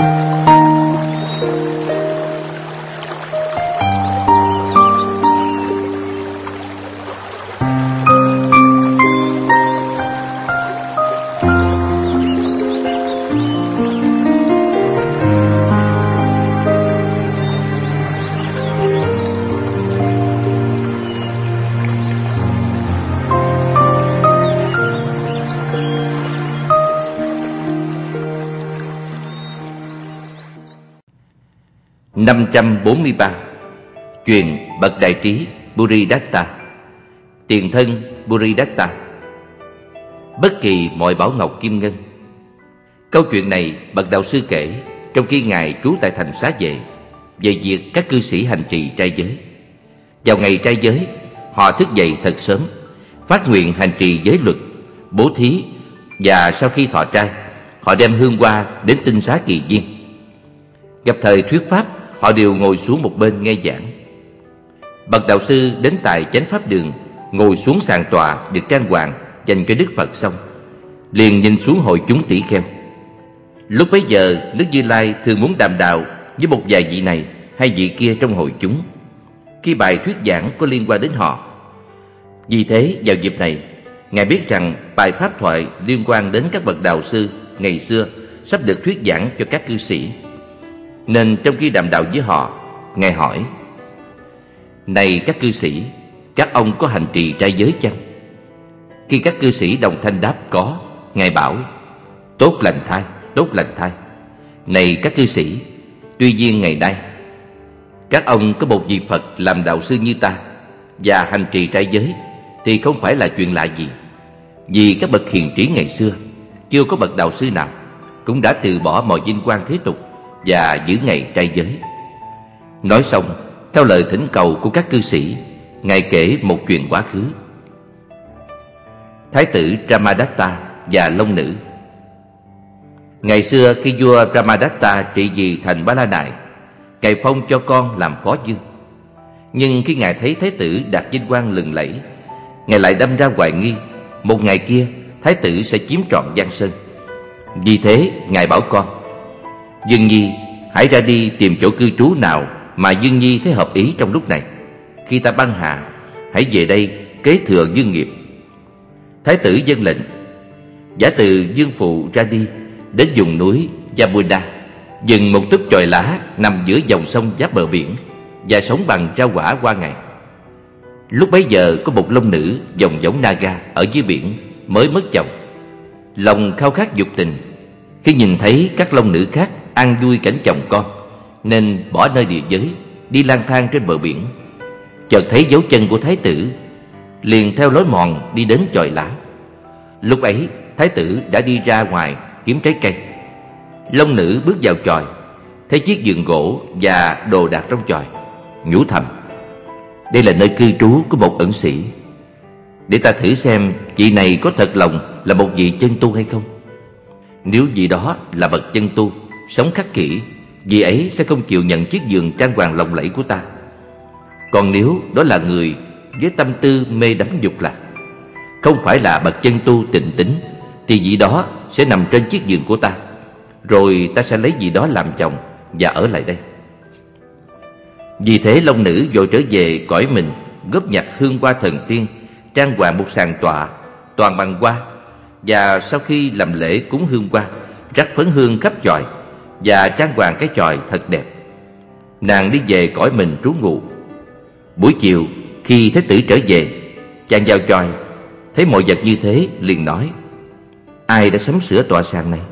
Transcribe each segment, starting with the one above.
543. Chuyện bậc đại trí Buddhadatta. Tiền thân Buddhadatta. Bất kỳ mọi bảo ngọc kim ngân. Câu chuyện này bậc đạo sư kể trong khi ngài trú tại thành Xá Vệ, về việc các cư sĩ hành trì trai giới. Vào ngày trai giới, họ thức dậy thật sớm, phát nguyện hành trì giới luật, bố thí, và sau khi thọ trai, họ đem hương hoa đến tinh xá kỳ viên. Gặp thời thuyết pháp, họ đều ngồi xuống một bên nghe giảng. Bậc đạo sư đến tại chánh pháp đường, ngồi xuống sàn tọa được trang hoàng dành cho Đức Phật xong, liền nhìn xuống hội chúng tỷ kheo. Lúc bấy giờ, Đức Như Lai thường muốn đàm đạo với một vài vị này hay vị kia trong hội chúng, khi bài thuyết giảng có liên quan đến họ. Vì thế, vào dịp này, ngài biết rằng bài pháp thoại liên quan đến các bậc đạo sư ngày xưa sắp được thuyết giảng cho các cư sĩ, nên trong khi đàm đạo với họ, ngài hỏi: "Này các cư sĩ, các ông có hành trì trai giới chăng?" Khi các cư sĩ đồng thanh đáp có, ngài bảo: "Tốt lành thay, tốt lành thay. Này các cư sĩ, tuy nhiên ngày nay các ông có một vị Phật làm đạo sư như ta và hành trì trai giới thì không phải là chuyện lạ gì. Vì các bậc hiền trí ngày xưa, chưa có bậc đạo sư nào cũng đã từ bỏ mọi vinh quang thế tục và giữ ngày trai giới." Nói xong, theo lời thỉnh cầu của các cư sĩ, ngài kể một chuyện quá khứ. Thái tử Brahmadatta và Long Nữ. Ngày xưa khi vua Brahmadatta trị vì thành Ba La Nại, ngài phong cho con làm phó vương. Nhưng khi ngài thấy thái tử đạt vinh quang lừng lẫy, ngài lại đâm ra hoài nghi một ngày kia thái tử sẽ chiếm trọn Giang Sơn. Vì thế ngài bảo con: "Dương Nhi, hãy ra đi tìm chỗ cư trú nào mà Dương Nhi thấy hợp ý trong lúc này. Khi ta băng hà, hãy về đây kế thừa dương nghiệp." Thái tử vâng lệnh. Giả từ Dương Phụ ra đi đến vùng núi Yamuna, dừng một túp chòi lá nằm giữa dòng sông giáp bờ biển, và sống bằng rau quả qua ngày. Lúc bấy giờ có một long nữ dòng giống Naga ở dưới biển, mới mất chồng. Lòng khao khát dục tình, khi nhìn thấy các long nữ khác ăn vui cảnh chồng con, nên bỏ nơi địa giới, đi lang thang trên bờ biển. Chợt thấy dấu chân của thái tử, liền theo lối mòn đi đến chòi lá. Lúc ấy thái tử đã đi ra ngoài kiếm trái cây. Long nữ bước vào chòi, thấy chiếc giường gỗ và đồ đạc trong chòi, nhủ thầm: "Đây là nơi cư trú của một ẩn sĩ. Để ta thử xem vị này có thật lòng là một vị chân tu hay không. Nếu vị đó là bậc chân tu, sống khắc kỷ, vị ấy sẽ không chịu nhận chiếc giường trang hoàng lộng lẫy của ta. Còn nếu đó là người với tâm tư mê đắm dục lạc, không phải là bậc chân tu tịnh tín, thì vị đó sẽ nằm trên chiếc giường của ta, rồi ta sẽ lấy vị đó làm chồng và ở lại đây." Vì thế long nữ vội trở về cõi mình, góp nhặt hương hoa thần tiên, trang hoàng một sàn tọa toàn bằng hoa, và sau khi làm lễ cúng hương hoa, rắc phấn hương khắp chòi và trang hoàng cái chòi thật đẹp. Nàng đi về cõi mình trú ngụ. Buổi chiều, khi thái tử trở về, chàng vào chòi, thấy mọi vật như thế, liền nói: "Ai đã sắm sửa tọa sàn này?"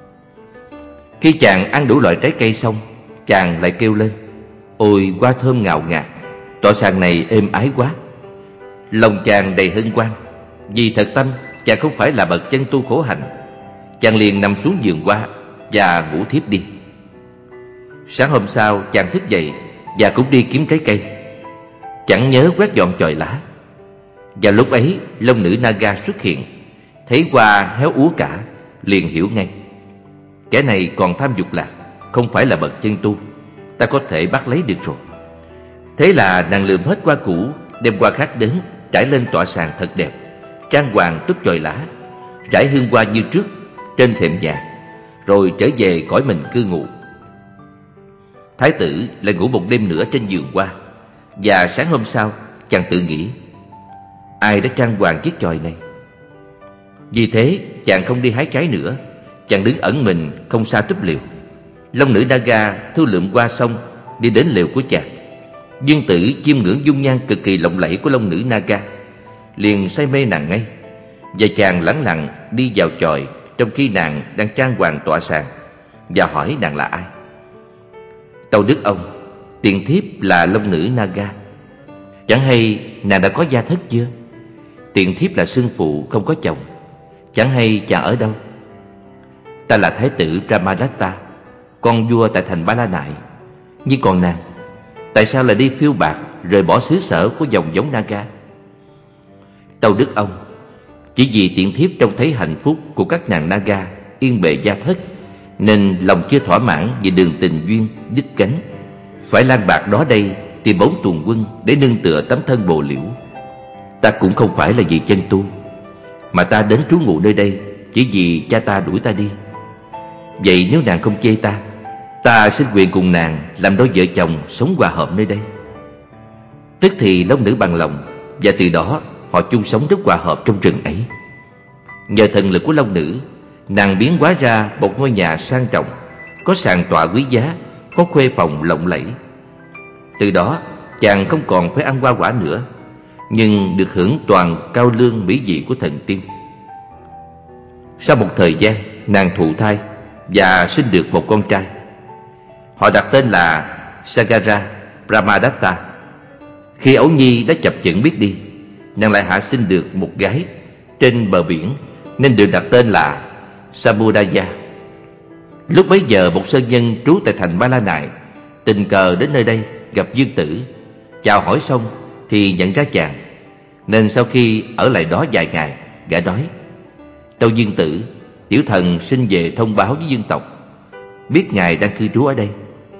Khi chàng ăn đủ loại trái cây xong, chàng lại kêu lên: "Ôi, hoa thơm ngào ngạt, tọa sàn này êm ái quá." Lòng chàng đầy hân hoan, vì thật tâm chàng không phải là bậc chân tu khổ hạnh. Chàng liền nằm xuống giường hoa và ngủ thiếp đi. Sáng hôm sau chàng thức dậy và cũng đi kiếm trái cây, chẳng nhớ quét dọn chòi lá. Và lúc ấy long nữ Naga xuất hiện, thấy hoa héo úa cả, liền hiểu ngay: kẻ này còn tham dục lạc, không phải là bậc chân tu, ta có thể bắt lấy được rồi. Thế là nàng lượm hết hoa cũ, đem hoa khác đến, trải lên tọa sàn thật đẹp, trang hoàng túp chòi lá, rải hương hoa như trước trên thềm vàng, rồi trở về cõi mình cư ngụ. Thái tử lại ngủ một đêm nữa trên giường hoa. Và sáng hôm sau, chàng tự nghĩ: ai đã trang hoàng chiếc chòi này? Vì thế chàng không đi hái trái nữa. Chàng đứng ẩn mình không xa túp liều. Long nữ Naga thu lượm hoa xong, đi đến lều của chàng. Dương Tử chiêm ngưỡng dung nhan cực kỳ lộng lẫy của long nữ Naga, liền say mê nàng ngay. Và chàng lẳng lặng đi vào chòi trong khi nàng đang trang hoàng tọa sàn, và hỏi nàng là ai. Tâu đức ông, tiền thiếp là long nữ Naga. Chẳng hay nàng đã có gia thất chưa? Tiền thiếp là xưng phụ không có chồng. Chẳng hay chàng ở đâu? Ta là thái tử Brahmadatta, con vua tại thành Ba La Nại. Nhưng còn nàng, tại sao lại đi phiêu bạt, rời bỏ xứ sở của dòng giống Naga? Tâu đức ông, chỉ vì tiện thiếp trông thấy hạnh phúc của các nàng Naga yên bề gia thất, nên lòng chưa thỏa mãn vì đường tình duyên đứt cánh, phải lang bạc đó đây tìm bóng tuồng quân để nương tựa tấm thân bồ liễu. Ta cũng không phải là vì chân tu, mà ta đến trú ngụ nơi đây chỉ vì cha ta đuổi ta đi. Vậy nếu nàng không chê ta, ta xin quyền cùng nàng làm đôi vợ chồng sống hòa hợp nơi đây. Tức thì long nữ bằng lòng, và từ đó họ chung sống rất hòa hợp trong rừng ấy. Nhờ thần lực của long nữ, nàng biến hóa ra một ngôi nhà sang trọng, có sàn tọa quý giá, có khuê phòng lộng lẫy. Từ đó chàng không còn phải ăn hoa quả nữa, nhưng được hưởng toàn cao lương mỹ vị của thần tiên. Sau một thời gian, nàng thụ thai và sinh được một con trai. Họ đặt tên là Sagara Brahmadatta. Khi ấu nhi đã chập chững biết đi, nàng lại hạ sinh được một gái trên bờ biển, nên được đặt tên là Samudaya. Lúc bấy giờ một sơn nhân trú tại thành Ba La Nại tình cờ đến nơi đây gặp Dương Tử. Chào hỏi xong thì nhận ra chàng, nên sau khi ở lại đó vài ngày, gã nói: Tâu Dương Tử, tiểu thần xin về thông báo với dương tộc, biết ngài đang cư trú ở đây.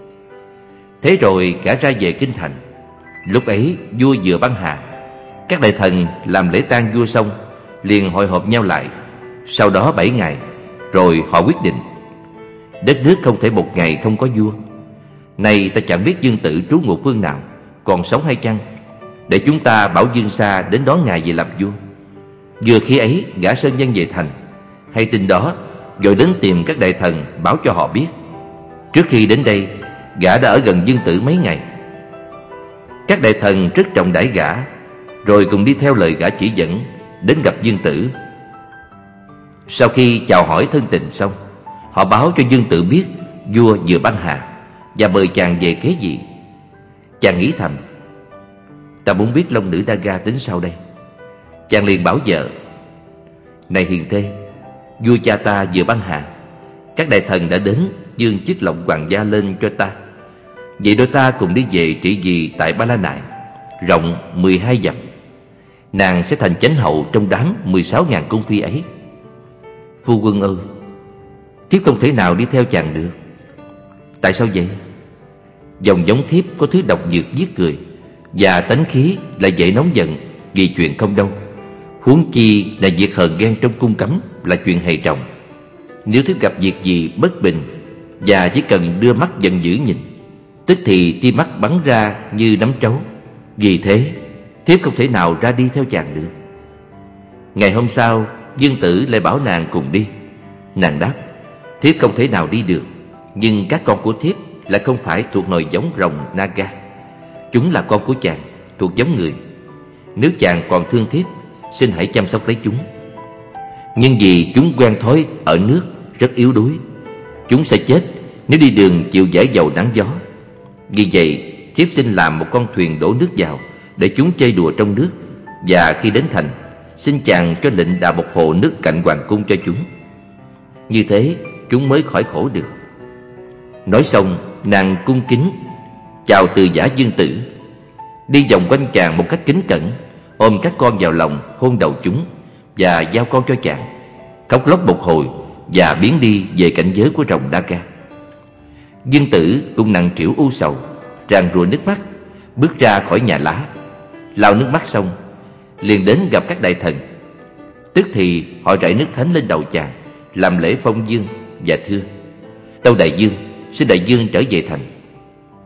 Thế rồi gã ra về kinh thành. Lúc ấy vua vừa băng hà. Các đại thần làm lễ tang vua xong, liền hội họp nhau lại. Sau đó 7 ngày, rồi họ quyết định: đất nước không thể một ngày không có vua. Nay ta chẳng biết Dương Tử trú ngụ phương nào, còn sống hay chăng, để chúng ta bảo Dương Sa đến đón ngài về làm vua. Vừa khi ấy gã sơn nhân về thành, hay tin đó, rồi đến tìm các đại thần báo cho họ biết. Trước khi đến đây, gã đã ở gần Dương Tử mấy ngày. Các đại thần rất trọng đãi gã, rồi cùng đi theo lời gã chỉ dẫn đến gặp Dương Tử. Sau khi chào hỏi thân tình xong, họ báo cho Dương Tử biết vua vừa băng hà và mời chàng về kế vị. Chàng nghĩ thầm: ta muốn biết long nữ Naga tính sau đây. Chàng liền bảo vợ: này hiền thê, vua cha ta vừa băng hà, các đại thần đã đến dương chức lộc hoàng gia lên cho ta. Vậy đôi ta cùng đi về trị vì tại Ba La Nại, rộng 12 dặm. Nàng sẽ thành chánh hậu trong đám 16.000 cung phi ấy. Phu quân ơi, thiếp không thể nào đi theo chàng được. Tại sao vậy? Dòng giống thiếp có thứ độc dược giết người, và tánh khí lại dễ nóng giận vì chuyện không đâu. Huống chi là việc hờn ghen trong cung cấm là chuyện hề trọng. Nếu thiếp gặp việc gì bất bình, và chỉ cần đưa mắt giận dữ nhìn, tức thì tia mắt bắn ra như nắm trấu. Vì thế thiếp không thể nào ra đi theo chàng được. Ngày hôm sau, Dương Tử lại bảo nàng cùng đi. Nàng đáp: thiếp không thể nào đi được, nhưng các con của thiếp lại không phải thuộc nòi giống rồng Naga. Chúng là con của chàng, thuộc giống người. Nếu chàng còn thương thiếp, xin hãy chăm sóc lấy chúng. Nhưng vì chúng quen thói ở nước, rất yếu đuối. Chúng sẽ chết nếu đi đường chịu dãi dầu nắng gió. Vì vậy thiếp xin làm một con thuyền đổ nước vào, để chúng chơi đùa trong nước. Và khi đến thành, xin chàng cho lệnh đào một hồ nước cạnh hoàng cung cho chúng. Như thế chúng mới khỏi khổ được. Nói xong, nàng cung kính chào từ giả Dương Tử, đi vòng quanh chàng một cách kính cẩn, ôm các con vào lòng, hôn đầu chúng và giao con cho chàng, khóc lóc một hồi và biến đi về cảnh giới của rồng Naga. Dương Tử cũng nặng trĩu u sầu, tràn trụa nước mắt, bước ra khỏi nhà lá. Lau nước mắt xong, liền đến gặp các đại thần. Tức thì họ rải nước thánh lên đầu chàng, làm lễ phong dương và thưa: tâu đại dương, xin đại dương trở về thành.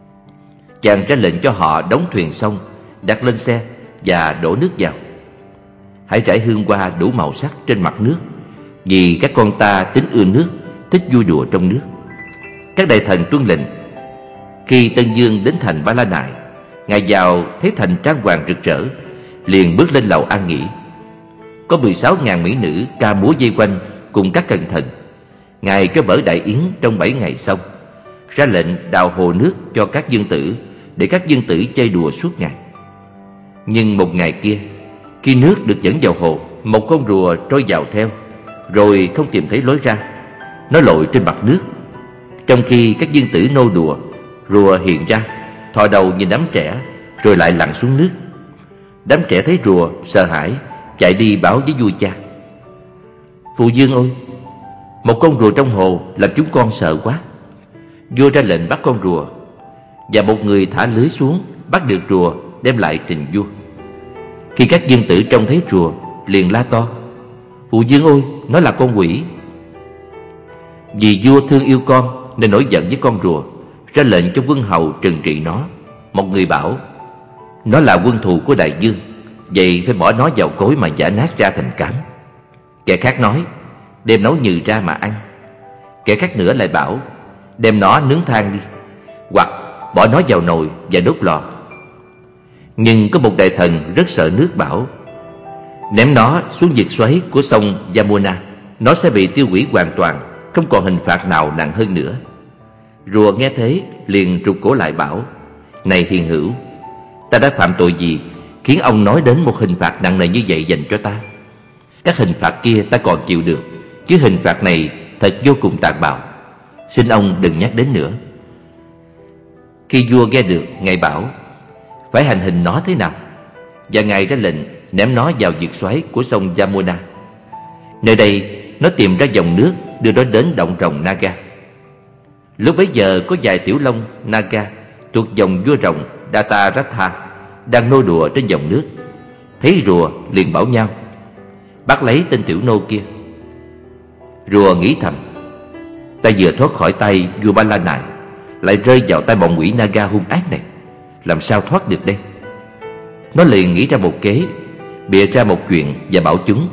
chàng ra lệnh cho họ đóng thuyền xong, đặt lên xe và đổ nước vào. Hãy rải hương hoa đủ màu sắc trên mặt nước, vì các con ta tính ưa nước, thích vui đùa trong nước. Các đại thần tuân lệnh. Khi Tân Dương đến thành Ba La Nại, ngài vào thấy thành trang hoàng rực rỡ, liền bước lên lầu an nghỉ. Có 16.000 mỹ nữ ca múa vây quanh cùng các cẩn thần. Ngài cho mở đại yến trong 7 ngày xong, ra lệnh đào hồ nước cho các dương tử, để các dương tử chơi đùa suốt ngày. Nhưng một ngày kia, khi nước được dẫn vào hồ, một con rùa trôi vào theo, rồi không tìm thấy lối ra. Nó lội trên mặt nước. Trong khi các dương tử nô đùa, rùa hiện ra, thò đầu nhìn đám trẻ, rồi lại lặn xuống nước. Đám trẻ thấy rùa, sợ hãi, chạy đi báo với vua cha. Phụ vương ơi, một con rùa trong hồ làm chúng con sợ quá. Vua ra lệnh bắt con rùa, và một người thả lưới xuống, bắt được rùa, đem lại trình vua. Khi các dương tử trông thấy rùa, liền la to: Phụ vương ơi, nó là con quỷ. Vì vua thương yêu con nên nổi giận với con rùa, ra lệnh cho quân hầu trừng trị nó. Một người bảo: Nó là quân thù của đại vương, vậy phải bỏ nó vào cối mà giã nát ra thành cám. Kẻ khác nói: Đem nấu nhừ ra mà ăn. Kẻ khác nữa lại bảo: Đem nó nướng than đi, hoặc bỏ nó vào nồi và đốt lò. Nhưng có một đại thần rất sợ nước bảo: Ném nó xuống vực xoáy của sông Yamuna, nó sẽ bị tiêu hủy hoàn toàn, không còn hình phạt nào nặng hơn nữa. Rùa nghe thế liền rụt cổ lại bảo: Này hiền hữu, ta đã phạm tội gì khiến ông nói đến một hình phạt nặng nề như vậy dành cho ta? Các hình phạt kia ta còn chịu được, chứ hình phạt này thật vô cùng tàn bạo. Xin ông đừng nhắc đến nữa. Khi vua nghe được, ngài bảo: Phải hành hình nó thế nào? Và ngài ra lệnh ném nó vào vực xoáy của sông Yamuna. Nơi đây nó tìm ra dòng nước đưa nó đến động rồng Naga. Lúc bấy giờ có vài tiểu long Naga thuộc dòng vua rồng Dataratha đang nô đùa trên dòng nước. Thấy rùa liền bảo nhau: Bắt lấy tên tiểu nô kia. Rùa nghĩ thầm: Ta vừa thoát khỏi tay vua Ba La Nại, lại rơi vào tay bọn quỷ Naga hung ác này, làm sao thoát được đây? Nó liền nghĩ ra một kế, bịa ra một chuyện và bảo chúng: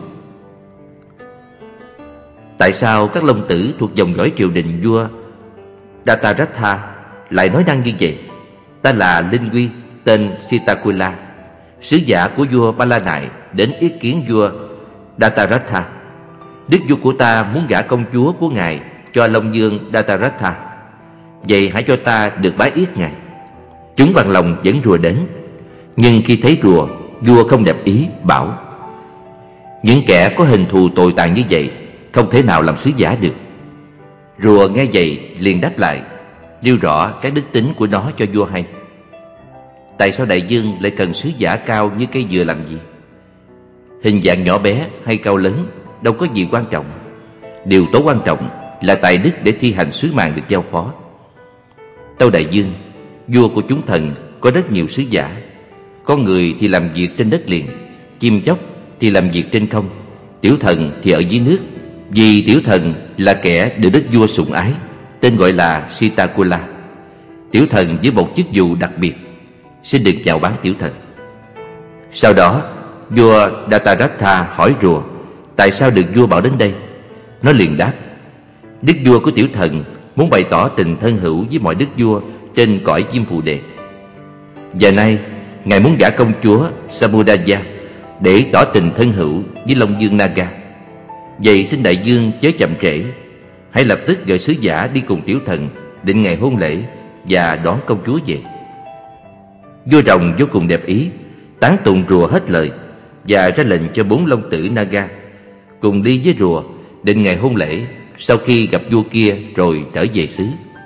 Tại sao các long tử thuộc dòng dõi triều đình vua Dataratha lại nói năng như vậy? Ta là Linh Quy, tên Sitakula, sứ giả của vua Ba La Nại đến ý kiến vua Dataratha. Đức vua của ta muốn gả công chúa của ngài cho Long Dương Dataratha, vậy hãy cho ta được bái yết ngài. Chúng bằng lòng dẫn rùa đến. Nhưng khi thấy rùa, vua không đẹp ý, bảo: Những kẻ có hình thù tồi tàn như vậy không thể nào làm sứ giả được. Rùa nghe vậy liền đáp lại, nêu rõ các đức tính của nó cho vua hay. Tại sao đại vương lại cần sứ giả cao như cây dừa làm gì? Hình dạng nhỏ bé hay cao lớn đâu có gì quan trọng. Điều tối quan trọng là tài đức để thi hành sứ mạng được giao phó. Tâu đại vương, vua của chúng thần có rất nhiều sứ giả. Con người thì làm việc trên đất liền, chim chóc thì làm việc trên không, tiểu thần thì ở dưới nước. Vì tiểu thần là kẻ được đức vua sủng ái, tên gọi là Sitakula. Tiểu thần với một chức vụ đặc biệt, xin đừng chào bán tiểu thần. Sau đó vua Dataratha hỏi rùa tại sao được vua bảo đến đây. Nó liền đáp: Đức vua của tiểu thần muốn bày tỏ tình thân hữu với mọi đức vua trên cõi chim phù đề. Giờ nay ngài muốn gả công chúa Samudaya để tỏ tình thân hữu với Long Dương Naga. Vậy xin đại vương chớ chậm trễ, hãy lập tức gửi sứ giả đi cùng tiểu thần định ngày hôn lễ và đón công chúa về. Vua rồng vô cùng đẹp ý, tán tụng rùa hết lời và ra lệnh cho 4 long tử Naga cùng đi với rùa định ngày hôn lễ, sau khi gặp vua kia rồi trở về xứ.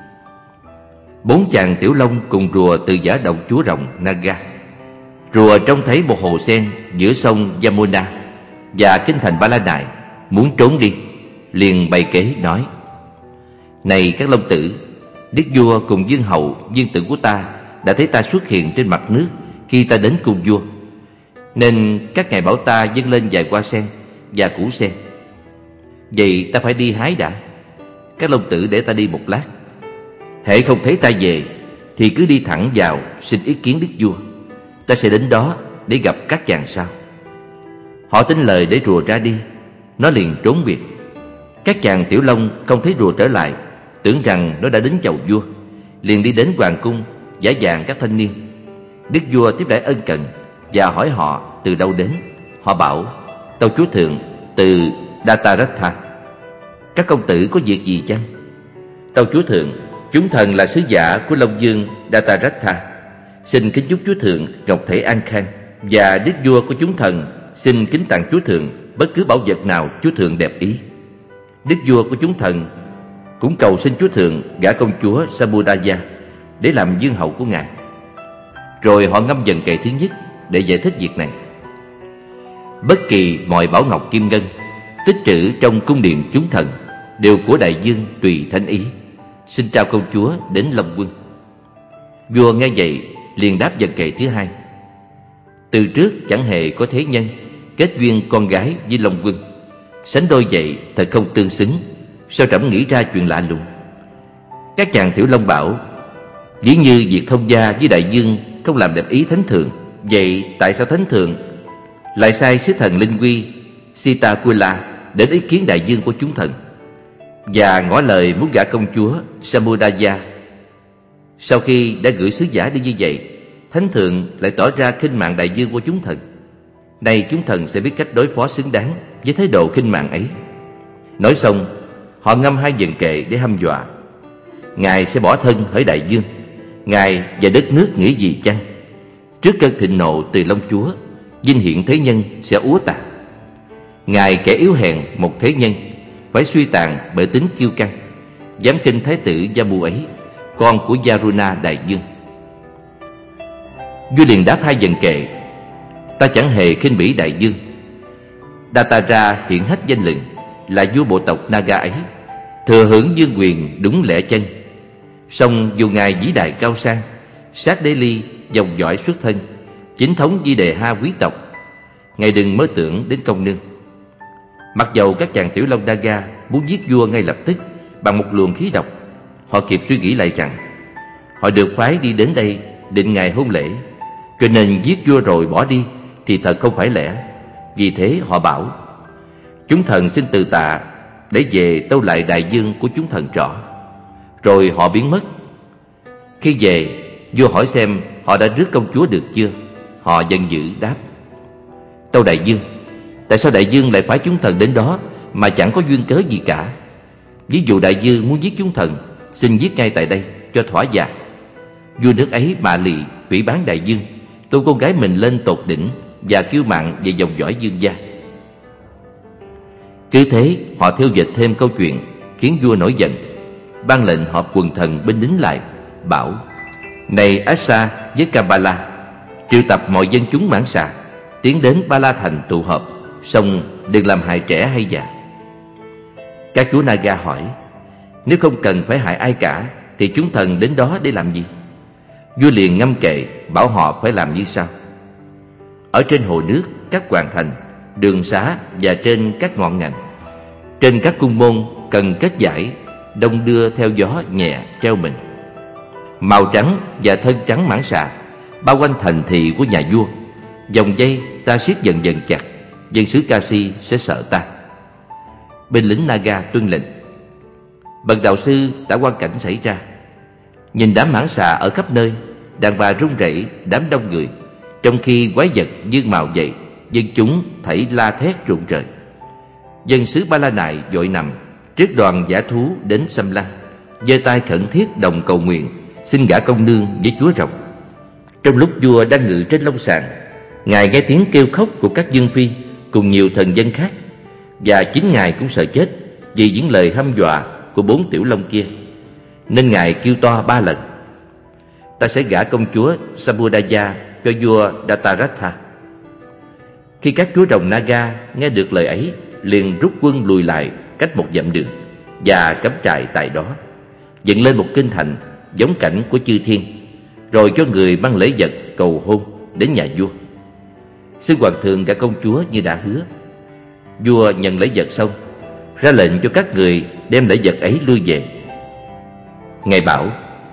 4 chàng tiểu long cùng rùa từ giả động chúa rồng Naga. Rùa trông thấy một hồ sen giữa sông Yamuna và kinh thành Ba La Nại, muốn trốn đi, liền bày kế nói: Này các long tử, đức vua cùng vương hậu, vương tử của ta đã thấy ta xuất hiện trên mặt nước khi ta đến cung vua, nên các ngài bảo ta dâng lên vài hoa sen và củ sen. Vậy ta phải đi hái đã. Các long tử để ta đi một lát. Hễ không thấy ta về, thì cứ đi thẳng vào xin ý kiến đức vua. Ta sẽ đến đó để gặp các chàng sau. Họ tin lời để rùa ra đi. Nó liền trốn biệt. Các chàng Tiểu Long không thấy rùa trở lại, tưởng rằng nó đã đến chầu vua, liền đi đến hoàng cung giả dạng các thanh niên. Đức vua tiếp đãi ân cần và hỏi họ từ đâu đến. Họ bảo: tâu chúa thượng, từ Dataratha. Các công tử có việc gì chăng? Tâu chúa thượng, chúng thần là sứ giả của Long vương Dataratha, xin kính chúc chúa thượng ngọc thể an khang, và đức vua của chúng thần xin kính tặng chúa thượng bất cứ bảo vật nào chúa thượng đẹp ý. Đức vua của chúng thần cũng cầu xin chúa thượng gả công chúa Samudaya để làm vương hậu của ngài. Rồi họ ngâm dần kệ thứ nhất để giải thích việc này. Bất kỳ mọi bảo ngọc kim ngân tích trữ trong cung điện chúng thần đều của đại vương tùy thánh ý, xin trao công chúa đến Long quân. Vua nghe vậy liền đáp dần kệ thứ hai. Từ trước chẳng hề có thế nhân kết duyên con gái với Long quân, sánh đôi vậy thật không tương xứng. Sao trẫm nghĩ ra chuyện lạ lùng? Các chàng Tiểu Long bảo: dĩ như việc thông gia với đại vương không làm đẹp ý thánh thượng, vậy tại sao thánh thượng lại sai sứ thần linh quy Sitakula đến ý kiến đại vương của chúng thần và ngỏ lời muốn gả công chúa Samudaya? Sau khi đã gửi sứ giả đi như vậy, thánh thượng lại tỏ ra khinh mạn đại vương của chúng thần. Nay chúng thần sẽ biết cách đối phó xứng đáng với thái độ khinh mạn ấy. Nói xong, họ ngâm hai vần kệ để hăm dọa. Ngài sẽ bỏ thân hỡi đại vương, ngài và đất nước nghĩ gì chăng? Trước cơn thịnh nộ từ Long chúa, vinh hiển thế nhân sẽ úa tàn. Ngài kẻ yếu hèn một thế nhân, phải suy tàn bởi tính kiêu căng, dám khinh thái tử Jammu ấy, con của Varuna đại vương. Vua liền đáp hai vần kệ: ta chẳng hề khinh bỉ đại vương. Datara hiện hết danh lừng, là vua bộ tộc Naga ấy, thừa hưởng vương quyền đúng lẽ chân. Song dù ngài vĩ đại cao sang, sát đế ly dòng dõi xuất thân, chính thống di đề ha quý tộc, ngài đừng mơ tưởng đến công nương. Mặc dầu các chàng Tiểu Long Naga muốn giết vua ngay lập tức bằng một luồng khí độc, họ kịp suy nghĩ lại rằng họ được phái đi đến đây định ngày hôn lễ, cho nên giết vua rồi bỏ đi thì thật không phải lẽ. Vì thế họ bảo: chúng thần xin từ tạ để về tâu lại đại vương của chúng thần trỏ. Rồi họ biến mất. Khi về, vua hỏi xem họ đã rước công chúa được chưa. Họ giận dữ đáp: tâu đại vương, tại sao đại vương lại phái chúng thần đến đó mà chẳng có duyên cớ gì cả? Ví dụ đại vương muốn giết chúng thần, xin giết ngay tại đây cho thỏa dạ. Vua nước ấy mạ lì phỉ báng đại vương, tôn con gái mình lên tột đỉnh và kiêu mạn về dòng dõi vương gia. Cứ thế họ thêu dệt thêm câu chuyện khiến vua nổi giận, ban lệnh họp quần thần binh lính lại, bảo: này Asa với Kabbalah, triệu tập mọi dân chúng Mãn Xà tiến đến Ba La Thành tụ họp, song đừng làm hại trẻ hay già. Các chúa Naga hỏi: nếu không cần phải hại ai cả thì chúng thần đến đó để làm gì? Vua liền ngâm kệ bảo họ phải làm như sau: ở trên hồ nước, các hoàng thành, đường xá và trên các ngọn ngành, trên các cung môn cần kết giải, đông đưa theo gió nhẹ treo mình. Màu trắng và thân trắng Mãn Xà bao quanh thành thị của nhà vua. Dòng dây ta siết dần dần chặt, dân xứ Kasi sẽ sợ ta. Binh lính Naga tuân lệnh. Bậc đạo sư đã quan cảnh xảy ra. Nhìn đám Mãn Xà ở khắp nơi, đàn bà run rẩy, đám đông người, trong khi quái vật dương mào dậy, dân chúng thảy la thét rụng rời. Dân xứ Ba La Nại vội nằm trước đoàn dã thú đến xâm lăng, giơ tay khẩn thiết đồng cầu nguyện xin gả công nương với chúa rồng. Trong lúc vua đang ngự trên long sàng, ngài nghe tiếng kêu khóc của các vương phi cùng nhiều thần dân khác, và chính ngài cũng sợ chết vì những lời hăm dọa của 4 tiểu long kia, nên ngài kêu to 3 lần: ta sẽ gả công chúa Samudaya cho vua Dataratha. Khi các chúa rồng Naga nghe được lời ấy, liền rút quân lùi lại cách 1 dặm đường và cắm trại tại đó, dựng lên một kinh thành giống cảnh của chư thiên, rồi cho người mang lễ vật cầu hôn đến nhà vua. Xin hoàng thượng gả công chúa như đã hứa. Vua nhận lễ vật xong, ra lệnh cho các người đem lễ vật ấy lui về. Ngài bảo: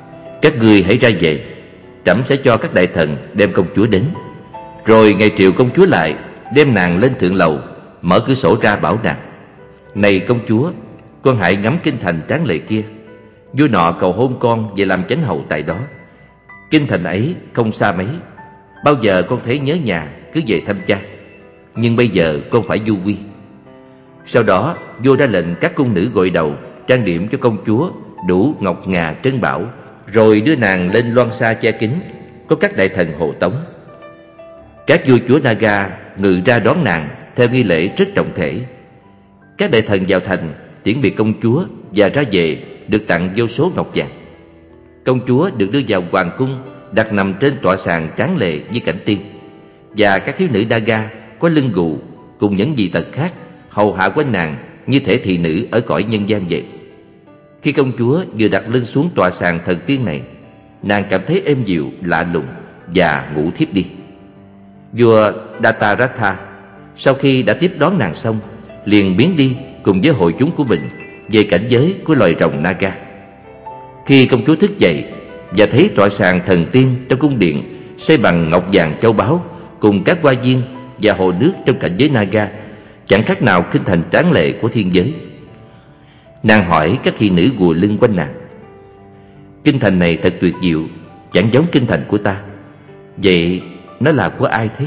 Các ngươi hãy ra về, trẫm sẽ cho các đại thần đem công chúa đến. Rồi ngài triệu công chúa lại, đem nàng lên thượng lầu, mở cửa sổ ra bảo nàng: Này công chúa, con hãy ngắm kinh thành tráng lệ kia. Vua nọ cầu hôn con về làm chánh hầu tại đó. Kinh thành ấy không xa mấy. Bao giờ con thấy nhớ nhà, cứ về thăm cha. Nhưng bây giờ con phải du quy. Sau đó vua ra lệnh các cung nữ gội đầu, trang điểm cho công chúa đủ ngọc ngà trân bảo, rồi đưa nàng lên loan xa che kín, có các đại thần hộ tống. Các vua chúa Naga ngự ra đón nàng theo nghi lễ rất trọng thể. Các đại thần vào thành tiễn biệt công chúa và ra về được tặng vô số ngọc vàng. Công chúa được đưa vào hoàng cung, đặt nằm trên tọa sàn tráng lệ như cảnh tiên, và các thiếu nữ Naga có lưng gù cùng những dị tật khác hầu hạ quanh nàng như thể thị nữ ở cõi nhân gian vậy. Khi công chúa vừa đặt lưng xuống tọa sàn thần tiên này, nàng cảm thấy êm dịu lạ lùng và ngủ thiếp đi. Vua Dataratha sau khi đã tiếp đón nàng xong, liền biến đi cùng với hội chúng của mình về cảnh giới của loài rồng Naga. Khi công chúa thức dậy và thấy tọa sàn thần tiên trong cung điện xây bằng ngọc vàng châu báu, cùng các hoa viên và hồ nước trong cảnh giới Naga, chẳng khác nào kinh thành tráng lệ của thiên giới. Nàng hỏi các thị nữ gùa lưng quanh nàng: Kinh thành này thật tuyệt diệu, chẳng giống kinh thành của ta. Vậy nó là của ai thế?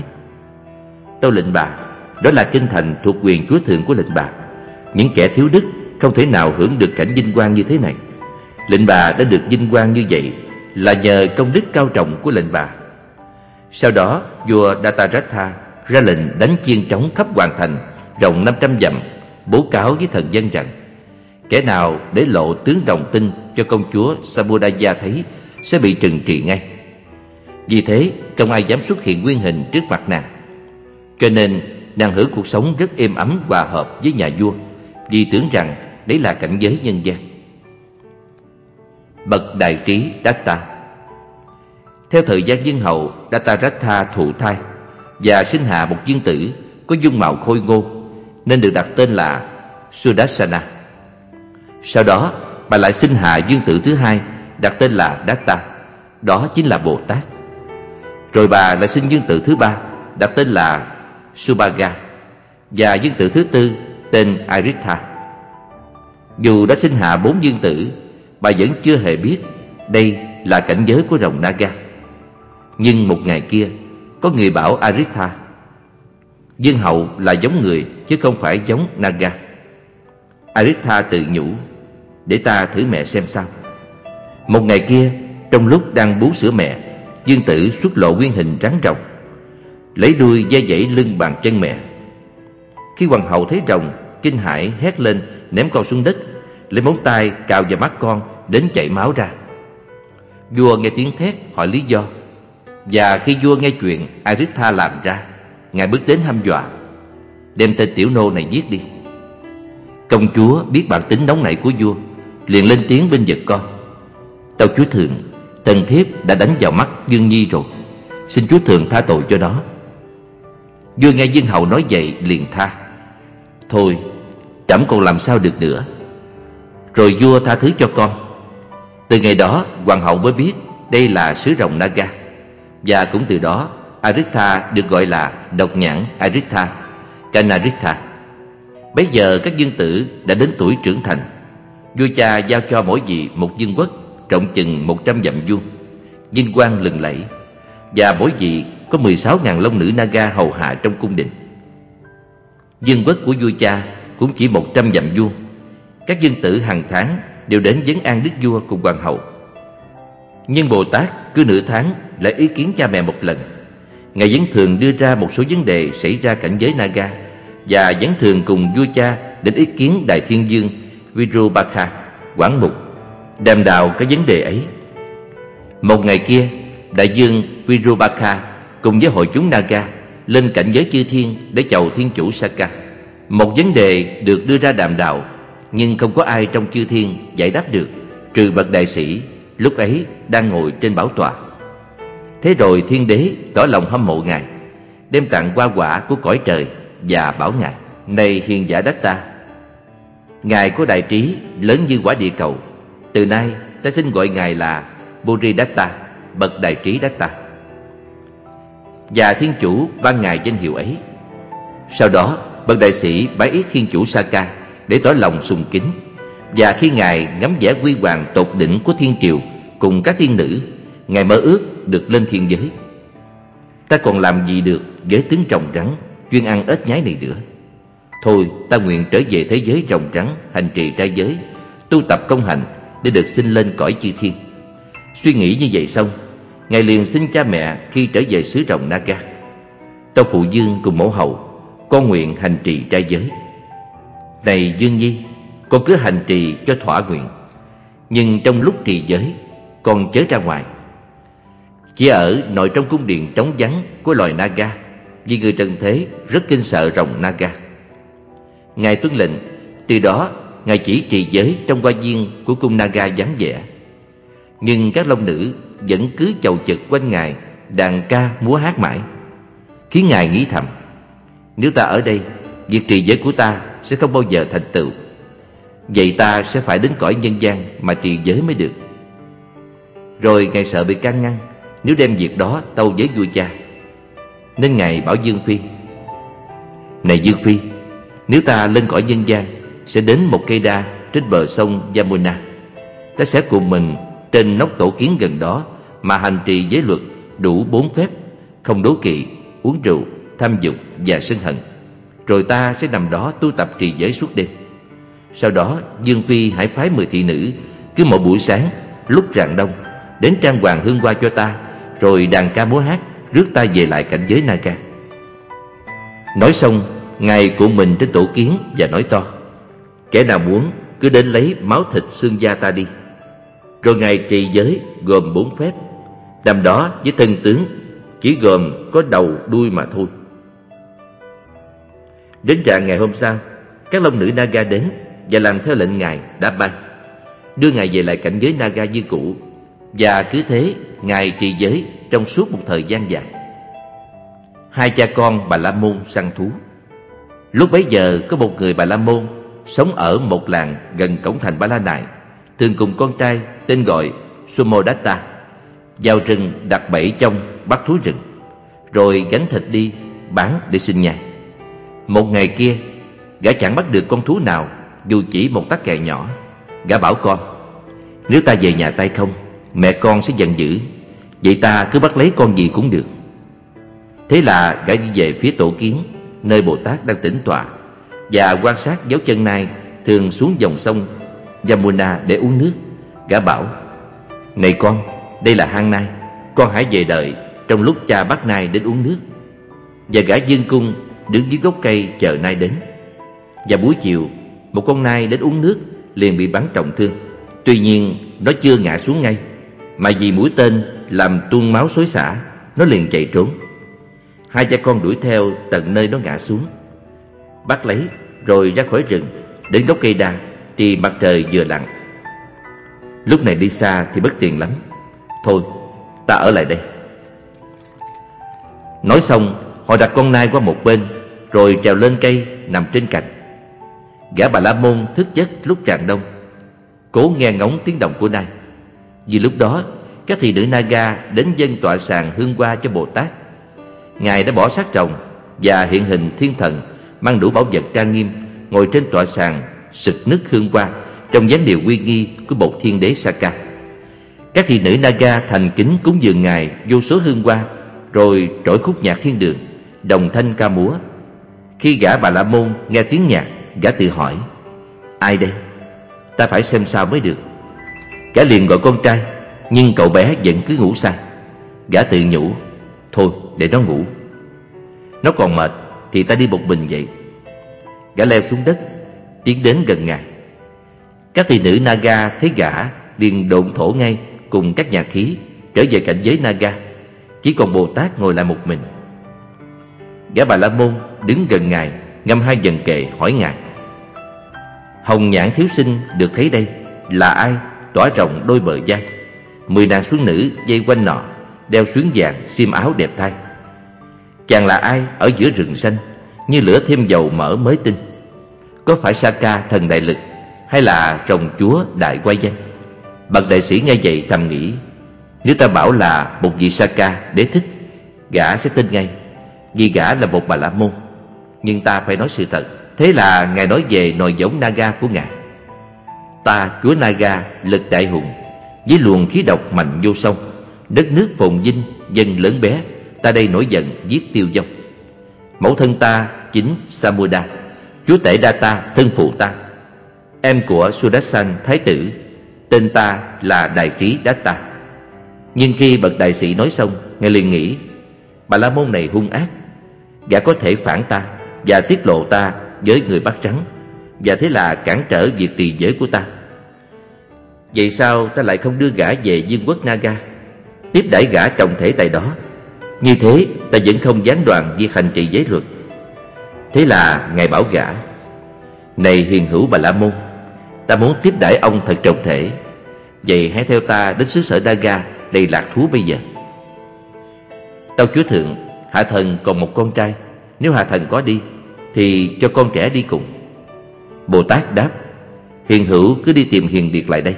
Tâu lệnh bà, đó là kinh thành thuộc quyền chúa thượng của lệnh bà. Những kẻ thiếu đức không thể nào hưởng được cảnh vinh quang như thế này. Lệnh bà đã được vinh quang như vậy là nhờ công đức cao trọng của lệnh bà. Sau đó vua Dataratha ra lệnh đánh chiên trống khắp hoàng thành rộng 500 dặm, bố cáo với thần dân rằng kẻ nào để lộ tướng đồng tinh cho công chúa Sabudaya thấy sẽ bị trừng trị ngay. Vì thế không ai dám xuất hiện nguyên hình trước mặt nàng. Cho nên nàng hưởng cuộc sống rất êm ấm hòa hợp với nhà vua, vì tưởng rằng đấy là cảnh giới nhân gian. Bậc đại trí Datta. Theo thời gian vương hậu Dataratha thụ thai và sinh hạ một vương tử có dung mạo khôi ngô, nên được đặt tên là Sudarsana. Sau đó bà lại sinh hạ vương tử thứ hai, đặt tên là Datta, đó chính là Bồ Tát. Rồi bà lại sinh vương tử thứ ba, đặt tên là Subhaga, và vương tử thứ tư tên Aritha. Dù đã sinh hạ 4 vương tử, bà vẫn chưa hề biết đây là cảnh giới của rồng Naga. Nhưng một ngày kia, có người bảo Aritha: Vương hậu là giống người chứ không phải giống Naga. Aritha tự nhủ: Để ta thử mẹ xem sao. Một ngày kia, trong lúc đang bú sữa mẹ, vương tử xuất lộ nguyên hình rắn rồng, lấy đuôi dây dãy lưng bàn chân mẹ. Khi hoàng hậu thấy rồng, kinh hãi hét lên, ném con xuống đất, lấy móng tay cào vào mắt con đến chảy máu ra. Vua nghe tiếng thét hỏi lý do, và khi vua nghe chuyện Aritha làm ra, ngài bước đến hăm dọa: Đem tên tiểu nô này giết đi. Công chúa biết bản tính nóng nảy của vua, liền lên tiếng bênh vực con: Tâu chúa thượng, thần thiếp đã đánh vào mắt Dương Nhi rồi, xin chúa thượng tha tội cho nó. Vua nghe vương hậu nói vậy liền tha: Thôi, trẫm còn làm sao được nữa. Rồi vua tha thứ cho con. Từ ngày đó hoàng hậu mới biết đây là sứ rồng Naga, và cũng từ đó Aritha được gọi là độc nhãn Aritha, Kanaritha. Bấy giờ các vương tử đã đến tuổi trưởng thành. Vua cha giao cho mỗi vị một vương quốc rộng chừng 100 dặm vuông, vinh quang lừng lẫy, và mỗi vị có 16.000 long nữ Naga hầu hạ trong cung đình. Vương quốc của vua cha cũng chỉ 100 dặm vuông. Các vương tử hàng tháng đều đến vấn an đức vua cùng hoàng hậu. Nhưng Bồ Tát cứ nửa tháng lại ý kiến cha mẹ một lần. Ngài vẫn thường đưa ra một số vấn đề xảy ra cảnh giới Naga, và vẫn thường cùng vua cha đến ý kiến Đại Thiên Vương Virubhakha, quản mục, đàm đạo các vấn đề ấy. Một ngày kia, Đại vương Virubhakha cùng với hội chúng Naga lên cảnh giới chư thiên để chầu thiên chủ Saka. Một vấn đề được đưa ra đàm đạo, nhưng không có ai trong chư thiên giải đáp được, trừ bậc đại sĩ lúc ấy đang ngồi trên bảo tọa. Thế rồi thiên đế tỏ lòng hâm mộ ngài, đem tặng hoa quả của cõi trời và bảo ngài: Này hiền giả Datta, ngài có đại trí lớn như quả địa cầu. Từ nay ta xin gọi ngài là Buridatta, bậc đại trí Datta. Và thiên chủ ban ngài danh hiệu ấy. Sau đó bậc đại sĩ bái yết thiên chủ Saka để tỏ lòng sùng kính. Và khi ngài ngắm vẻ huy hoàng tột đỉnh của thiên triều cùng các thiên nữ, ngài mơ ước được lên thiên giới. Ta còn làm gì được với tướng rồng rắn chuyên ăn ếch nhái này nữa. Thôi ta nguyện trở về thế giới rồng rắn, hành trì trai giới, tu tập công hành để được sinh lên cõi chư thiên. Suy nghĩ như vậy xong, ngài liền xin cha mẹ khi trở về xứ rồng Naga: Tâu phụ dương cùng mẫu hậu, con nguyện hành trì trai giới. Này Dương Nhi, con cứ hành trì cho thỏa nguyện, nhưng trong lúc trì giới, con chớ ra ngoài. Chỉ ở nội trong cung điện trống vắng của loài Naga, vì người trần thế rất kinh sợ rồng Naga. Ngài tuân lệnh. Từ đó ngài chỉ trì giới trong hoa viên của cung Naga vắng vẻ. Nhưng các long nữ vẫn cứ chầu chực quanh ngài, đàn ca múa hát mãi, khiến ngài nghĩ thầm: nếu ta ở đây, việc trì giới của ta sẽ không bao giờ thành tựu. Vậy ta sẽ phải đến cõi nhân gian mà trì giới mới được. Rồi ngài sợ bị can ngăn nếu đem việc đó tâu với vua cha, nên ngài bảo Dương Phi: Này Dương Phi, nếu ta lên cõi nhân gian, sẽ đến một cây đa trên bờ sông Yamuna. Ta sẽ cùng mình trên nóc tổ kiến gần đó mà hành trì giới luật đủ 4 phép: không đố kỵ, uống rượu, tham dục và sân hận. Rồi ta sẽ nằm đó tu tập trì giới suốt đêm. Sau đó Dương Phi hãy phái 10 thị nữ cứ mỗi buổi sáng lúc rạng đông đến trang hoàng hương hoa cho ta, rồi đàn ca múa hát rước ta về lại cảnh giới Naga. Nói xong, ngài cuộn mình trên tổ kiến và nói to: Kẻ nào muốn cứ đến lấy máu thịt xương da ta đi. Rồi ngài trì giới gồm 4 phép, nằm đó với thân tướng chỉ gồm có đầu đuôi mà thôi. Đến rạng ngày hôm sau, các long nữ Naga đến và làm theo lệnh ngài đã ban, đưa ngài về lại cảnh giới Naga như cũ. Và cứ thế ngài trì giới trong suốt một thời gian dài. Hai cha con Bà La Môn săn thú. Lúc bấy giờ có một người Bà La Môn sống ở một làng gần cổng thành Ba La Nại, thường cùng con trai tên gọi Somodatta vào rừng đặt bẫy trong bắt thú rừng, rồi gánh thịt đi bán để sinh nhai. Một ngày kia, gã chẳng bắt được con thú nào dù chỉ một tắc kè nhỏ. Gã bảo con: Nếu ta về nhà tay không, mẹ con sẽ giận dữ. Vậy ta cứ bắt lấy con gì cũng được. Thế là gã đi về phía tổ kiến, nơi Bồ Tát đang tĩnh tọa, và quan sát dấu chân nai thường xuống dòng sông Yamuna để uống nước. Gã bảo: Này con, đây là hang nai, con hãy về đợi trong lúc cha bắt nai đến uống nước. Và gã dương cung đứng dưới gốc cây chờ nai đến. Và buổi chiều, một con nai đến uống nước liền bị bắn trọng thương. Tuy nhiên nó chưa ngã xuống ngay, mà vì mũi tên làm tuôn máu xối xả, nó liền chạy trốn. Hai cha con đuổi theo tận nơi nó ngã xuống, bắt lấy rồi ra khỏi rừng. Đến gốc cây đa thì mặt trời vừa lặn. Lúc này đi xa thì bất tiện lắm. Thôi ta ở lại đây. Nói xong, họ đặt con nai qua một bên, rồi trèo lên cây nằm trên cành. Gã Bà La Môn thức giấc lúc rạng đông, cố nghe ngóng tiếng động của nai. Vì lúc đó các thị nữ Naga đến dâng tọa sàng hương hoa cho Bồ Tát. Ngài đã bỏ xác rồng và hiện hình thiên thần mang đủ bảo vật trang nghiêm, ngồi trên tọa sàng sực nức hương hoa trong dáng điệu uy nghi của bậc thiên đế Saka. Các thị nữ Naga thành kính cúng dường ngài vô số hương hoa, rồi trỗi khúc nhạc thiên đường, đồng thanh ca múa. Khi gã Bà La Môn nghe tiếng nhạc, gã tự hỏi: Ai đây? Ta phải xem sao mới được. Gã liền gọi con trai, nhưng cậu bé vẫn cứ ngủ say. Gã tự nhủ: Thôi để nó ngủ, nó còn mệt thì ta đi một mình vậy. Gã leo xuống đất, tiến đến gần ngài. Các thị nữ Naga thấy gã liền độn thổ ngay cùng các nhạc khí trở về cảnh giới Naga. Chỉ còn Bồ Tát ngồi lại một mình. Gã Bà La Môn đứng gần ngài, ngâm hai vần kệ hỏi ngài: Hồng nhãn thiếu sinh được thấy đây là ai tỏa rộng đôi bờ vai? 10 nàng xuân nữ dây quanh nọ, đeo xuyến vàng, xiêm áo đẹp thay. Chàng là ai ở giữa rừng xanh, như lửa thêm dầu mỡ mới tinh? Có phải Saka thần đại lực, hay là rồng chúa đại quay danh? Bậc đại sĩ nghe vậy thầm nghĩ: Nếu ta bảo là một vị Saka đế thích, gã sẽ tin ngay, vì gã là một Bà La Môn. Nhưng ta phải nói sự thật. Thế là ngài nói về nòi giống Naga của ngài. Ta, chúa Naga, lực đại hùng, với luồng khí độc mạnh vô song, đất nước phồn vinh, dân lớn bé, ta đây nổi giận giết tiêu vong. Mẫu thân ta chính Samuda, chúa tể Data, thân phụ ta, em của Sudasan thái tử, tên ta là Đại Trí Datta. Nhưng khi bậc đại sĩ nói xong, ngài liền nghĩ, Bà La Môn này hung ác, gã có thể phản ta và tiết lộ ta với người Bắc Trắng, và thế là cản trở việc trì giới của ta. Vậy sao ta lại không đưa gã về vương quốc Naga, tiếp đãi gã trọng thể tại đó? Như thế ta vẫn không gián đoạn việc hành trì giới luật. Thế là ngài bảo gã, này hiền hữu Bà La Môn, ta muốn tiếp đãi ông thật trọng thể. Vậy hãy theo ta đến xứ sở Naga đầy lạc thú bây giờ. Tâu chúa thượng, hạ thần còn một con trai. Nếu hạ thần có đi thì cho con trẻ đi cùng. Bồ Tát đáp, hiền hữu cứ đi tìm hiền điệt lại đây.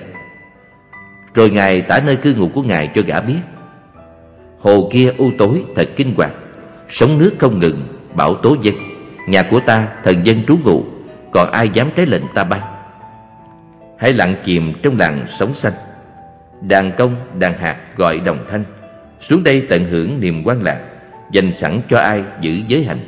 Rồi ngài tả nơi cư ngụ của ngài cho gã biết. Hồ kia u tối thật kinh hoàng, sóng nước không ngừng, bão tố dân. Nhà của ta thần dân trú ngụ, còn ai dám trái lệnh ta ban. Hãy lặng chìm trong làn sóng xanh. Đàn công, đàn hạt gọi đồng thanh, xuống đây tận hưởng niềm hoan lạc, dành sẵn cho ai giữ giới hạnh.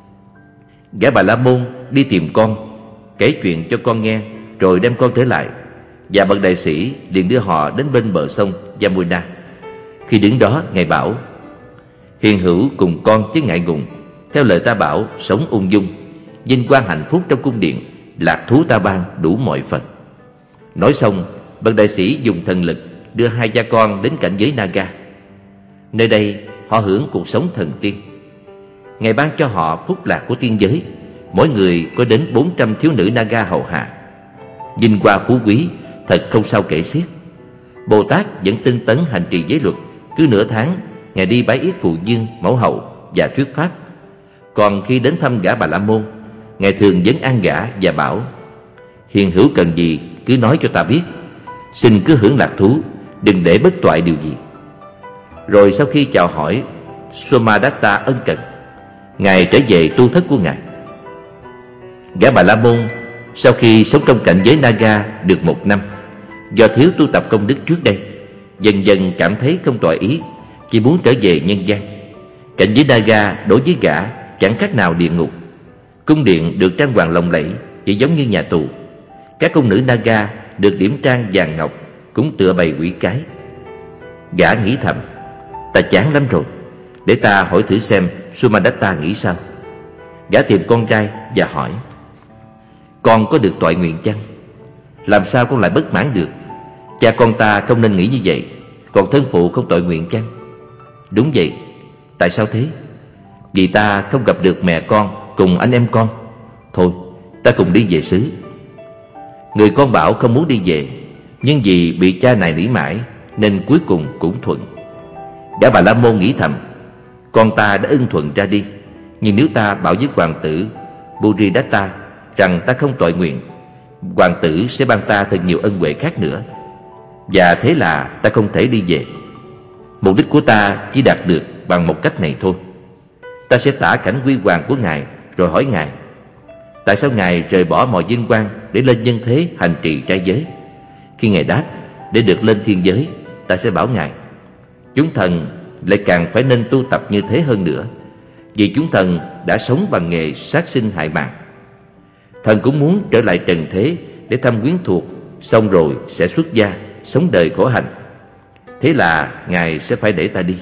Gã Bà La Môn đi tìm con, kể chuyện cho con nghe, rồi đem con trở lại. Và bậc đại sĩ liền đưa họ đến bên bờ sông Yamuna. Khi đứng đó, ngài bảo, hiền hữu cùng con chứ ngại ngùng, theo lời ta bảo, sống ung dung, vinh quang hạnh phúc trong cung điện, lạc thú ta ban đủ mọi phần. Nói xong, bậc đại sĩ dùng thần lực đưa hai cha con đến cảnh giới Naga. Nơi đây họ hưởng cuộc sống thần tiên. Ngài ban cho họ phúc lạc của tiên giới. Mỗi người có đến 400 thiếu nữ Naga hầu hạ. Vinh hoa phú quý thật không sao kể xiết. Bồ Tát vẫn tinh tấn hành trì giới luật. Cứ nửa tháng ngài đi bái yết phụ dương, mẫu hậu và thuyết pháp. Còn khi đến thăm gã Bà La Môn, ngài thường vấn an gã và bảo, hiền hữu cần gì cứ nói cho ta biết, xin cứ hưởng lạc thú, đừng để bất toại điều gì. Rồi sau khi chào hỏi Somadatta ân cần, ngài trở về tu thất của ngài. Gã Bà La Môn sau khi sống trong cảnh giới Naga được 1 năm, do thiếu tu tập công đức trước đây, dần dần cảm thấy không toại ý, chỉ muốn trở về nhân gian. Cảnh giới Naga đối với gã chẳng khác nào địa ngục. Cung điện được trang hoàng lộng lẫy, chỉ giống như nhà tù. Các cung nữ Naga được điểm trang vàng ngọc, cũng tựa bày quỷ cái. Gã nghĩ thầm, ta chán lắm rồi, để ta hỏi thử xem Somadatta nghĩ sao. Gã tìm con trai và hỏi, con có được toại nguyện chăng? Làm sao con lại bất mãn được? Cha con ta không nên nghĩ như vậy. Còn thân phụ không toại nguyện chăng? Đúng vậy. Tại sao thế? Vì ta không gặp được mẹ con cùng anh em con. Thôi, ta cùng đi về xứ. Người con bảo không muốn đi về, nhưng vì bị cha này nỉ mãi nên cuối cùng cũng thuận. Gã Bà La Môn nghĩ thầm, con ta đã ưng thuận ra đi. Nhưng nếu ta bảo với hoàng tử Buridatta rằng ta không toại nguyện, hoàng tử sẽ ban ta thật nhiều ân huệ khác nữa, và thế là ta không thể đi về. Mục đích của ta chỉ đạt được bằng một cách này thôi. Ta sẽ tả cảnh huy hoàng của ngài, rồi hỏi ngài, tại sao ngài rời bỏ mọi vinh quang để lên nhân thế hành trì trai giới? Khi ngài đáp, để được lên thiên giới, ta sẽ bảo ngài, chúng thần lại càng phải nên tu tập như thế hơn nữa, vì chúng thần đã sống bằng nghề sát sinh hại mạng. Thần cũng muốn trở lại trần thế để thăm quyến thuộc, xong rồi sẽ xuất gia, sống đời khổ hạnh. Thế là ngài sẽ phải để ta đi.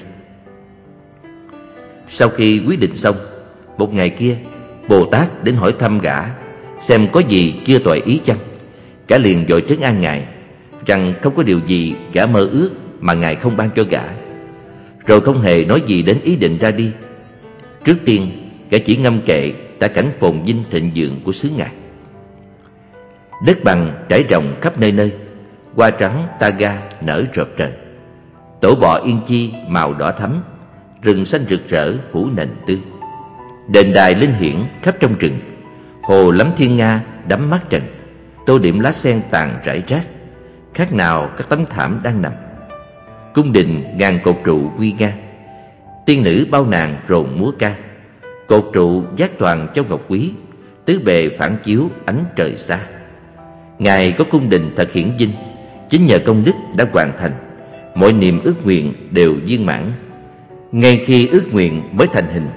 Sau khi quyết định xong, một ngày kia, Bồ Tát đến hỏi thăm gã, xem có gì chưa toại ý chăng. Gã liền vội trấn an ngài rằng không có điều gì gã mơ ước mà ngài không ban cho gã, rồi không hề nói gì đến ý định ra đi. Trước tiên, gã chỉ ngâm kệ tả cảnh phồn vinh thịnh vượng của xứ ngài. Đất bằng trải rộng khắp nơi nơi, hoa trắng taga nở rộp rời, tổ bọ yên chi màu đỏ thắm, rừng xanh rực rỡ phủ nền tươi. Đền đài linh hiển khắp trong rừng, hồ lắm thiên nga đắm mắt trần, tô điểm lá sen tàn rải rác, khác nào các tấm thảm đang nằm. cung đình ngàn cột trụ nguy nga, tiên nữ bao nàng rộn múa ca. Cột trụ vát toàn châu ngọc quý, tứ bề phản chiếu ánh trời xa. Ngài có cung đình thật hiển vinh, chính nhờ công đức đã hoàn thành, mọi niềm ước nguyện đều viên mãn. Ngay khi ước nguyện mới thành hình,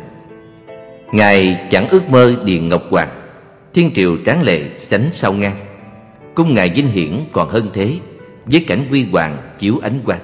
Ngài chẳng ước mơ điền ngọc hoàng, thiên triều tráng lệ sánh sao ngang. Cung Ngài vinh hiển còn hơn thế, với cảnh huy hoàng chiếu ánh quang.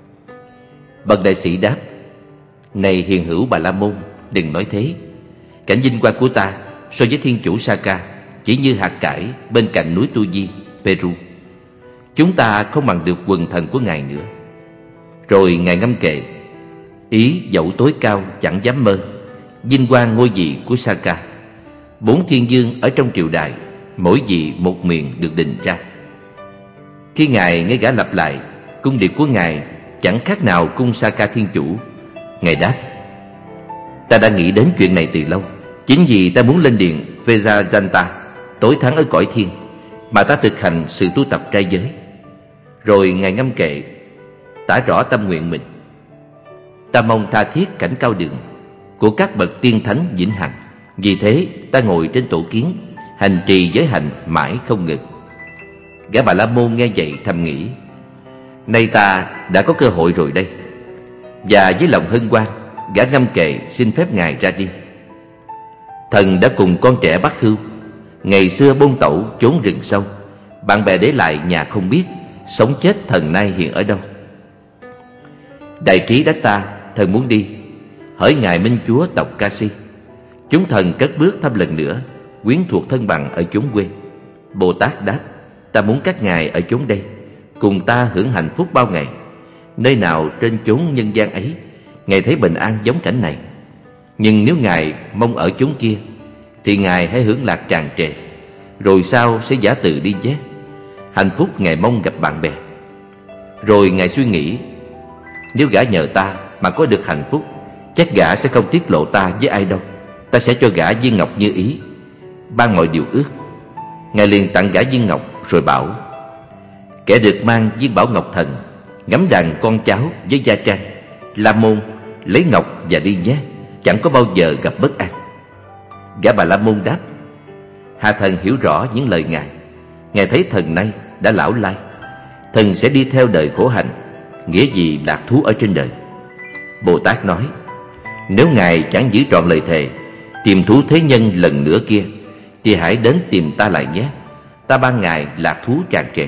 Bậc đại sĩ đáp: Này hiền hữu Bà La Môn, đừng nói thế. Cảnh vinh quang của ta so với thiên chủ Saka chỉ như hạt cải bên cạnh núi Tu Di, Peru. Chúng ta không bằng được quần thần của Ngài nữa. Rồi Ngài ngâm kệ: Ý dẫu tối cao chẳng dám mơ, vinh quang ngôi vị của Saka. 4 thiên dương ở trong triều đại, mỗi vị một miền được định ra. Khi Ngài nghe gã lặp lại, cung điện của Ngài chẳng khác nào cung Saka thiên chủ, Ngài đáp: Ta đã nghĩ đến chuyện này từ lâu. Chính vì ta muốn lên điện Vajrayanta, tối thắng ở cõi thiên, mà ta thực hành sự tu tập trai giới. Rồi Ngài ngâm kệ tả rõ tâm nguyện mình: Ta mong tha thiết cảnh cao đường của các bậc tiên thánh vĩnh hằng. Vì thế ta ngồi trên tổ kiến, hành trì giới hạnh mãi không ngừng. Gã Bà La Môn nghe vậy thầm nghĩ: Nay ta đã có cơ hội rồi đây. Và với lòng hân hoan, gã ngâm kệ xin phép Ngài ra đi. Thần đã cùng con trẻ Bắc Hưu ngày xưa bôn tẩu trốn rừng sâu, bạn bè để lại nhà không biết, sống chết thần nay hiện ở đâu. Đại trí đắc ta, thần muốn đi, hỡi ngài Minh Chúa tộc Kasi. Chúng thần cất bước thăm lần nữa, quyến thuộc thân bằng ở chốn quê. Bồ Tát đáp: Ta muốn các ngài ở chốn đây, cùng ta hưởng hạnh phúc bao ngày. Nơi nào trên chốn nhân gian ấy, ngài thấy bình an giống cảnh này. Nhưng nếu ngài mong ở chốn kia, thì ngài hãy hưởng lạc tràn trề, rồi sau sẽ giả từ đi nhé. Hạnh phúc ngài mong gặp bạn bè. Rồi ngài suy nghĩ: Nếu gã nhờ ta mà có được hạnh phúc, chắc gã sẽ không tiết lộ ta với ai đâu. Ta sẽ cho gã viên ngọc như ý, ban mọi điều ước. Ngài liền tặng gã viên ngọc rồi bảo: Kẻ được mang viên bảo ngọc thần, ngắm đàn con cháu với gia trang, La Môn, lấy ngọc và đi nhé, chẳng có bao giờ gặp bất an. Gã Bà La Môn đáp: Hạ thần hiểu rõ những lời ngài. Ngài thấy thần nay đã lão lai, thần sẽ đi theo đời khổ hạnh, nghĩa gì lạc thú ở trên đời. Bồ Tát nói: Nếu ngài chẳng giữ trọn lời thề, tìm thú thế nhân lần nữa kia, thì hãy đến tìm ta lại nhé, ta ban ngài lạc thú tràn trề.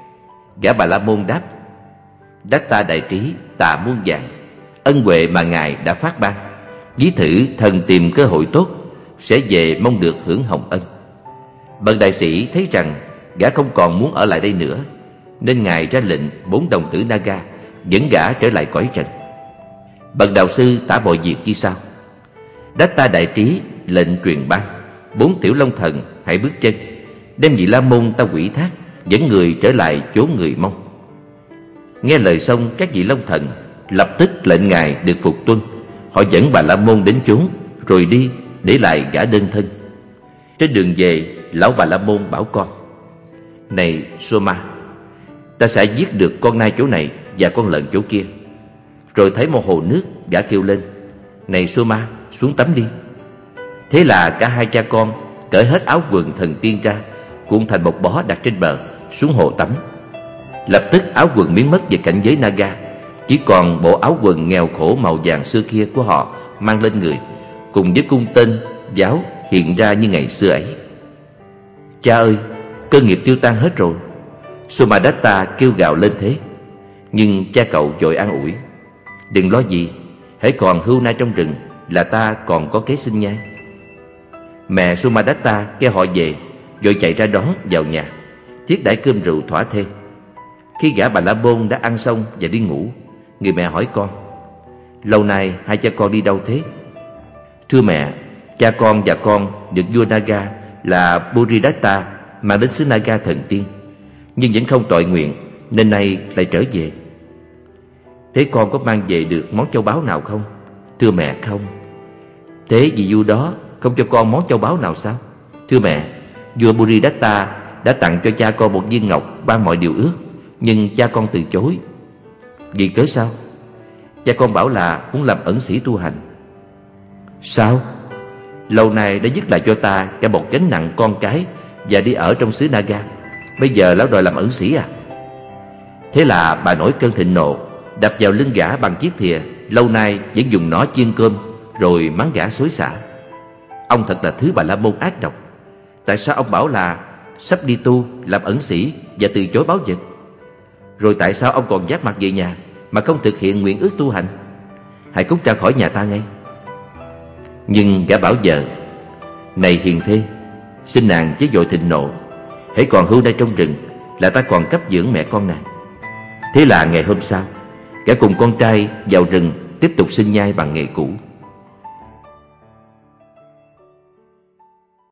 Gã Bà La Môn đáp: Đắc ta đại trí tạ muôn vàng, ân huệ mà ngài đã phát ban. Ví thử thần tìm cơ hội tốt, sẽ về mong được hưởng hồng ân. Bậc đại sĩ thấy rằng gã không còn muốn ở lại đây nữa, nên ngài ra lệnh 4 đồng tử Naga dẫn gã trở lại cõi trần. Bậc đạo sư tả mọi việc như sau: Đắc ta đại trí lệnh truyền ban, 4 tiểu long thần hãy bước chân, đem vị La Môn ta quỷ thác, dẫn người trở lại chốn người mong. Nghe lời xong, các vị long thần lập tức lệnh ngài được phục tuân. Họ dẫn Bà La Môn đến chốn, rồi đi để lại gã đơn thân. Trên đường về, lão Bà La Môn bảo con: Này Soma, ta sẽ giết được con nai chỗ này và con lợn chỗ kia. Rồi thấy một hồ nước, gã kêu lên: Này Soma, xuống tắm đi. Thế là cả hai cha con cởi hết áo quần thần tiên ra, cuộn thành một bó đặt trên bờ, xuống hồ tắm. Lập tức áo quần biến mất về cảnh giới Naga, chỉ còn bộ áo quần nghèo khổ màu vàng xưa kia của họ mang lên người, cùng với cung tên giáo hiện ra như ngày xưa ấy. Cha ơi, cơ nghiệp tiêu tan hết rồi. Somadatta kêu gào lên thế. Nhưng cha cậu vội an ủi: Đừng lo gì, hãy còn hươu nai trong rừng là ta còn có kế sinh nhai. Mẹ Somadatta kêu họ về, vội chạy ra đón vào nhà, thiết đãi cơm rượu thỏa thê. Khi gã Bà La Môn đã ăn xong và đi ngủ, người mẹ hỏi con: Lâu nay hai cha con đi đâu thế? Thưa mẹ, cha con và con được vua Naga là Buridatta mang đến xứ Naga thần tiên, nhưng vẫn không toại nguyện, nên nay lại trở về. Thế con có mang về được món châu báu nào không? Thưa mẹ, không. Thế vị vua đó không cho con món châu báu nào sao? Thưa mẹ, vua Buridatta đã tặng cho cha con một viên ngọc ban mọi điều ước, nhưng cha con từ chối. Vì cớ sao? Cha con bảo là muốn làm ẩn sĩ tu hành. Sao? Lâu nay đã dứt lại cho ta cả một gánh nặng con cái và đi ở trong xứ Naga. Bây giờ lão đòi làm ẩn sĩ à? Thế là bà nổi cơn thịnh nộ, đập vào lưng gã bằng chiếc thìa lâu nay vẫn dùng nó chiên cơm, rồi mắng gã xối xả. Ông thật là thứ Bà La Môn ác độc. Tại sao ông bảo là sắp đi tu, làm ẩn sĩ và từ chối báo vật? Rồi tại sao ông còn giáp mặt về nhà mà không thực hiện nguyện ước tu hành? Hãy cút ra khỏi nhà ta ngay. Nhưng gã bảo vợ: Này hiền thê, xin nàng chớ vội thịnh nộ. Hễ còn hưu đây trong rừng là ta còn cấp dưỡng mẹ con nàng. Thế là ngày hôm sau, gã cùng con trai vào rừng tiếp tục sinh nhai bằng nghề cũ.